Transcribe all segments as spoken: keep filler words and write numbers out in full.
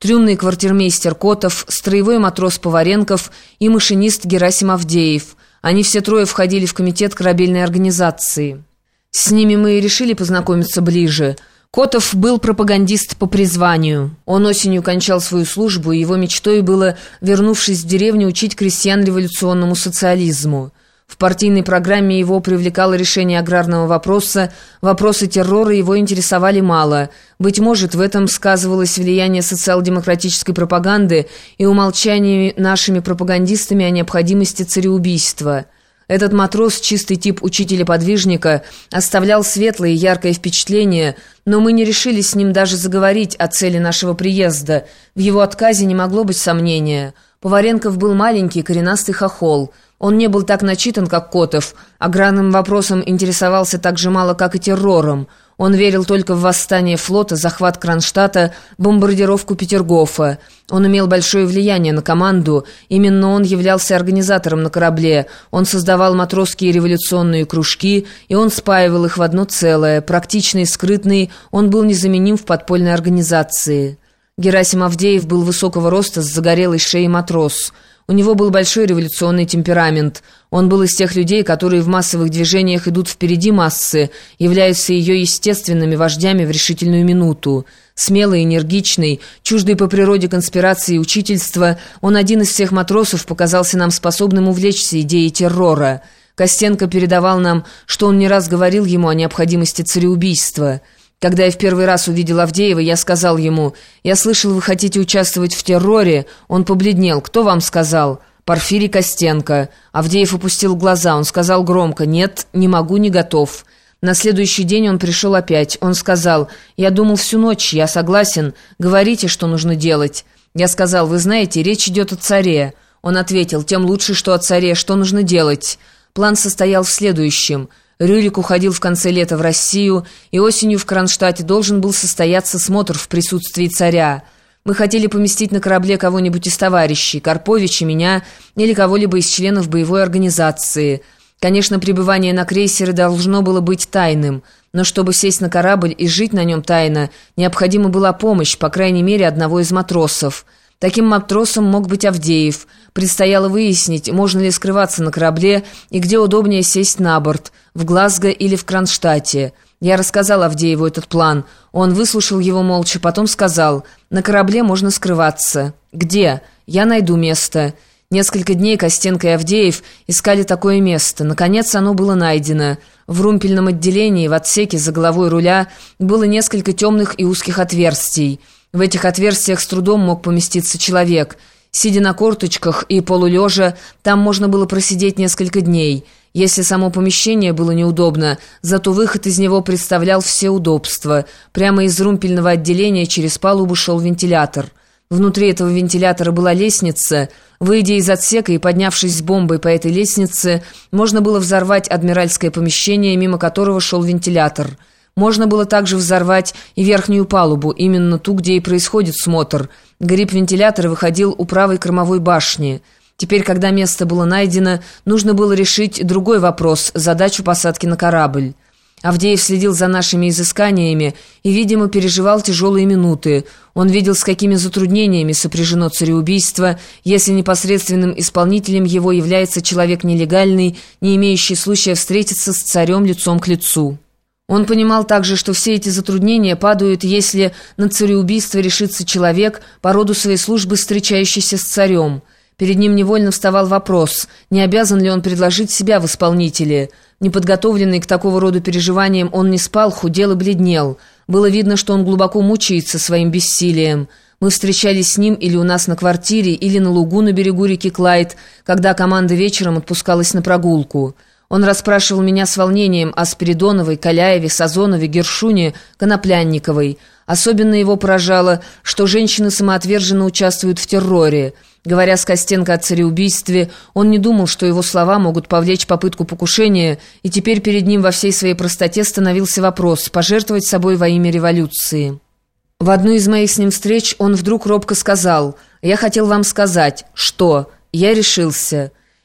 трюмный квартирмейстер Котов, строевой матрос Поваренков и машинист Герасим Авдеев. Они все трое входили в комитет корабельной организации. С ними мы и решили познакомиться ближе. Котов был пропагандист по призванию. Он осенью кончал свою службу, и его мечтой было, вернувшись в деревню, учить крестьян революционному социализму. В партийной программе его привлекало решение аграрного вопроса, вопросы террора его интересовали мало. Быть может, в этом сказывалось влияние социал-демократической пропаганды и умолчание нашими пропагандистами о необходимости цареубийства. Этот матрос, чистый тип учителя-подвижника, оставлял светлое и яркое впечатление, но мы не решились с ним даже заговорить о цели нашего приезда. В его отказе не могло быть сомнения. Поваренков был маленький, коренастый хохол. Он не был так начитан, как Котов, аграрным вопросом интересовался так же мало, как и террором. Он верил только в восстание флота, захват Кронштадта, бомбардировку Петергофа. Он имел большое влияние на команду, именно он являлся организатором на корабле. Он создавал матросские революционные кружки, и он спаивал их в одно целое. Практичный и скрытный, он был незаменим в подпольной организации. Герасим Авдеев был высокого роста, с загорелой шеей матрос. У него был большой революционный темперамент. Он был из тех людей, которые в массовых движениях идут впереди массы, являются ее естественными вождями в решительную минуту. Смелый, энергичный, чуждый по природе конспирации и учительства, он один из всех матросов показался нам способным увлечься идеей террора. Костенко передавал нам, что он не раз говорил ему о необходимости цареубийства. Когда я в первый раз увидел Авдеева, я сказал ему: «Я слышал, вы хотите участвовать в терроре». Он побледнел. «Кто вам сказал?» «Порфирий Костенко». Авдеев опустил глаза. Он сказал громко: «Нет, не могу, не готов». На следующий день он пришел опять. Он сказал: «Я думал всю ночь, я согласен. Говорите, что нужно делать». Я сказал: «Вы знаете, речь идет о царе». Он ответил: «Тем лучше, что о царе. Что нужно делать?» План состоял в следующем. Рюрик уходил в конце лета в Россию, и осенью в Кронштадте должен был состояться смотр в присутствии царя. Мы хотели поместить на корабле кого-нибудь из товарищей, Карповича, меня или кого-либо из членов боевой организации. Конечно, пребывание на крейсере должно было быть тайным, но чтобы сесть на корабль и жить на нем тайно, необходима была помощь, по крайней мере, одного из матросов. Таким матросом мог быть Авдеев. Предстояло выяснить, можно ли скрываться на корабле и где удобнее сесть на борт, в Глазго или в Кронштадте. Я рассказал Авдееву этот план. Он выслушал его молча, потом сказал: «На корабле можно скрываться». «Где?» «Я найду место». Несколько дней Костенко и Авдеев искали такое место. Наконец оно было найдено. В румпельном отделении, в отсеке за головой руля, было несколько темных и узких отверстий. В этих отверстиях с трудом мог поместиться человек. Сидя на корточках и полулежа, там можно было просидеть несколько дней. Если само помещение было неудобно, зато выход из него представлял все удобства. Прямо из румпельного отделения через палубу шел вентилятор. Внутри этого вентилятора была лестница. Выйдя из отсека и поднявшись с бомбой по этой лестнице, можно было взорвать адмиральское помещение, мимо которого шел вентилятор. Можно было также взорвать и верхнюю палубу, именно ту, где и происходит смотр. Гриб вентилятора выходил у правой кормовой башни. Теперь, когда место было найдено, нужно было решить другой вопрос – задачу посадки на корабль. Авдеев следил за нашими изысканиями и, видимо, переживал тяжелые минуты. Он видел, с какими затруднениями сопряжено цареубийство, если непосредственным исполнителем его является человек нелегальный, не имеющий случая встретиться с царем лицом к лицу. Он понимал также, что все эти затруднения падают, если на цареубийство решится человек, по роду своей службы встречающийся с царем. Перед ним невольно вставал вопрос, не обязан ли он предложить себя в исполнители. Неподготовленный к такого рода переживаниям, он не спал, худел и бледнел. Было видно, что он глубоко мучается своим бессилием. Мы встречались с ним или у нас на квартире, или на лугу на берегу реки Клайд, когда команда вечером отпускалась на прогулку. Он расспрашивал меня с волнением о Спиридоновой, Каляеве, Сазонове, Гершуне, Коноплянниковой. Особенно его поражало, что женщины самоотверженно участвуют в терроре. Говоря с Костенко о цареубийстве, он не думал, что его слова могут повлечь попытку покушения, и теперь перед ним во всей своей простоте становился вопрос пожертвовать собой во имя революции. В одну из моих с ним встреч он вдруг робко сказал: «Я хотел вам сказать, что я решился».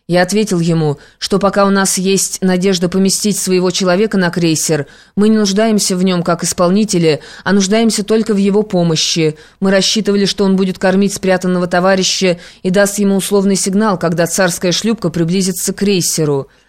Я ответил ему, что пока у нас есть надежда поместить своего человека на крейсер, мы не нуждаемся в нем как исполнители, а нуждаемся только в его помощи. Мы рассчитывали, что он будет кормить спрятанного товарища и даст ему условный сигнал, когда царская шлюпка приблизится к крейсеру.